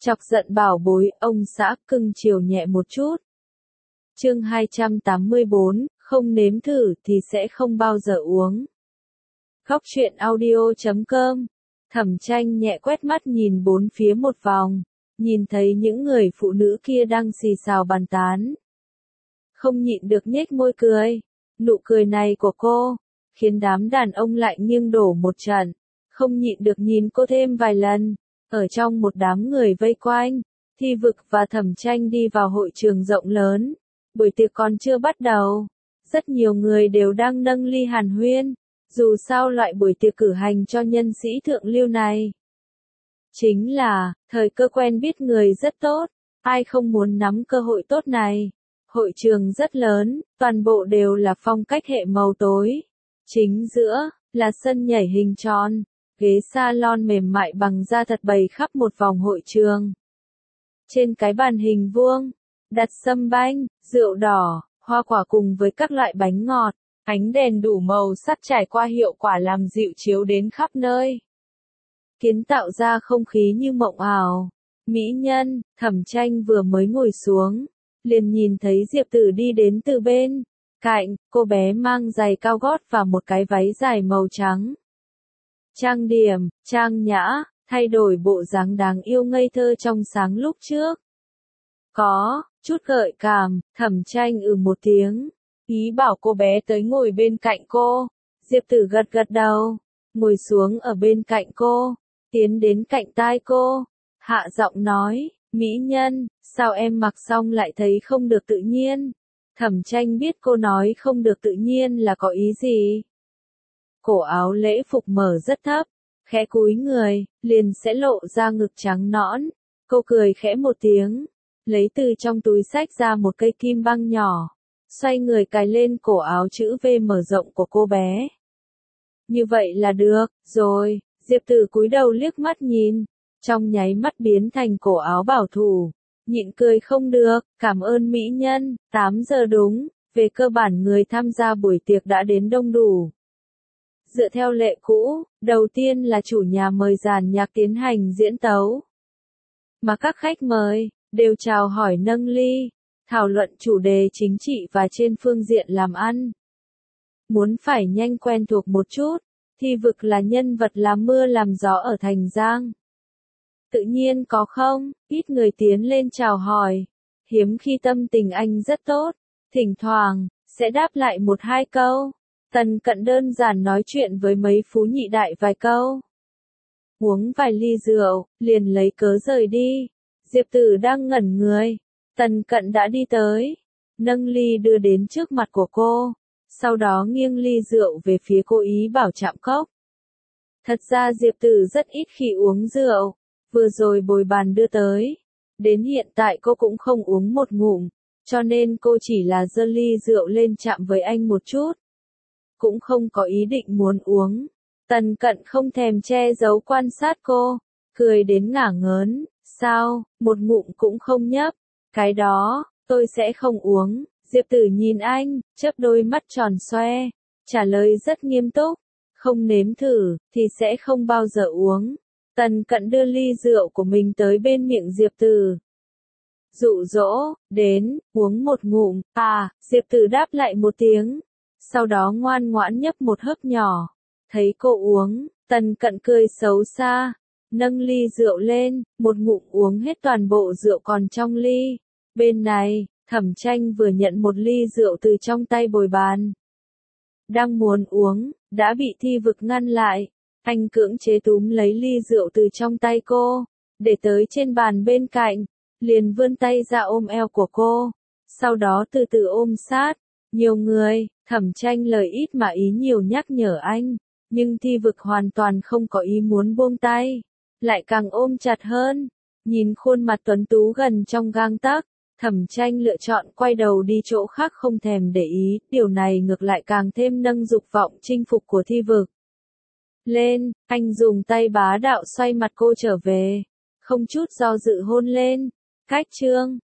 Chọc giận bảo bối, ông xã cưng chiều nhẹ một chút. Chương 284, không nếm thử thì sẽ không bao giờ uống. Góc truyện audio.com. Thẩm Tranh nhẹ quét mắt nhìn bốn phía một vòng, nhìn thấy những người phụ nữ kia đang xì xào bàn tán. Không nhịn được nhếch môi cười. Nụ cười này của cô khiến đám đàn ông lại nghiêng đổ một trận, không nhịn được nhìn cô thêm vài lần. Ở trong một đám người vây quanh, Thi Vực và Thẩm Tranh đi vào hội trường rộng lớn. Buổi tiệc còn chưa bắt đầu, rất nhiều người đều đang nâng ly hàn huyên. Dù sao loại buổi tiệc cử hành cho nhân sĩ thượng lưu này chính là thời cơ quen biết người rất tốt, ai không muốn nắm cơ hội tốt này. Hội trường rất lớn, toàn bộ đều là phong cách hệ màu tối. Chính giữa là sân nhảy hình tròn, ghế salon mềm mại bằng da thật bày khắp một vòng hội trường. Trên cái bàn hình vuông, đặt sâm banh, rượu đỏ, hoa quả cùng với các loại bánh ngọt. Ánh đèn đủ màu sắc trải qua hiệu quả làm dịu chiếu đến khắp nơi, kiến tạo ra không khí như mộng ảo. Mỹ nhân, Thẩm Tranh vừa mới ngồi xuống, liền nhìn thấy Diệp Tử đi đến từ bên cạnh. Cô bé mang giày cao gót và một cái váy dài màu trắng. Trang điểm, trang nhã, thay đổi bộ dáng đáng yêu ngây thơ trong sáng lúc trước. Có chút gợi cảm. Thẩm Tranh một tiếng, ý bảo cô bé tới ngồi bên cạnh cô. Diệp Tử gật gật đầu, ngồi xuống ở bên cạnh cô, tiến đến cạnh tai cô, hạ giọng nói, Mỹ nhân, sao em mặc xong lại thấy không được tự nhiên? Thẩm Tranh biết cô nói không được tự nhiên là có ý gì. Cổ áo lễ phục mở rất thấp, khẽ cúi người, liền sẽ lộ ra ngực trắng nõn. Cô cười khẽ một tiếng, lấy từ trong túi xách ra một cây kim băng nhỏ, xoay người cài lên cổ áo chữ V mở rộng của cô bé. Như vậy là được rồi. Diệp Tử cúi đầu liếc mắt nhìn, trong nháy mắt biến thành cổ áo bảo thủ, nhịn cười không được. Cảm ơn mỹ nhân. 8 giờ đúng, về cơ bản người tham gia buổi tiệc đã đến đông đủ. Dựa theo lệ cũ, đầu tiên là chủ nhà mời dàn nhạc tiến hành diễn tấu, mà các khách mời đều chào hỏi nâng ly, thảo luận chủ đề chính trị và trên phương diện làm ăn. Muốn phải nhanh quen thuộc một chút, Thi Vực là nhân vật làm mưa làm gió ở Thành Giang. Tự nhiên có không, ít người tiến lên chào hỏi. Hiếm khi tâm tình anh rất tốt, thỉnh thoảng sẽ đáp lại một hai câu. Tần Cận đơn giản nói chuyện với mấy phú nhị đại vài câu, uống vài ly rượu, liền lấy cớ rời đi. Diệp Tử đang ngẩn người, Tần Cận đã đi tới, nâng ly đưa đến trước mặt của cô, sau đó nghiêng ly rượu về phía cô ý bảo chạm cốc. Thật ra Diệp Tử rất ít khi uống rượu, vừa rồi bồi bàn đưa tới, đến hiện tại cô cũng không uống một ngụm, cho nên cô chỉ là giơ ly rượu lên chạm với anh một chút, cũng không có ý định muốn uống. Tần Cận không thèm che giấu quan sát cô, cười đến ngả ngớn, sao, một ngụm cũng không nhấp, cái đó, tôi sẽ không uống. Diệp Tử nhìn anh, chớp đôi mắt tròn xoe, trả lời rất nghiêm túc, không nếm thử, thì sẽ không bao giờ uống. Tần Cận đưa ly rượu của mình tới bên miệng Diệp Tử, dụ dỗ, đến, uống một ngụm. Diệp Tử đáp lại một tiếng, sau đó ngoan ngoãn nhấp một hớp nhỏ. Thấy cô uống, Tần Cận cười xấu xa, nâng ly rượu lên, một ngụm uống hết toàn bộ rượu còn trong ly. Bên này, Thẩm Tranh vừa nhận một ly rượu từ trong tay bồi bàn, đang muốn uống, đã bị Thi Vực ngăn lại. Anh cưỡng chế túm lấy ly rượu từ trong tay cô, để tới trên bàn bên cạnh, liền vươn tay ra ôm eo của cô, sau đó từ từ ôm sát. Nhiều người, Thẩm Tranh lời ít mà ý nhiều nhắc nhở anh, nhưng Thi Vực hoàn toàn không có ý muốn buông tay, lại càng ôm chặt hơn. Nhìn khuôn mặt tuấn tú gần trong gang tấc, Thẩm Tranh lựa chọn quay đầu đi chỗ khác không thèm để ý. Điều này ngược lại càng thêm nâng dục vọng chinh phục của Thi Vực lên. Anh dùng tay bá đạo xoay mặt cô trở về, không chút do dự hôn lên. Cách chương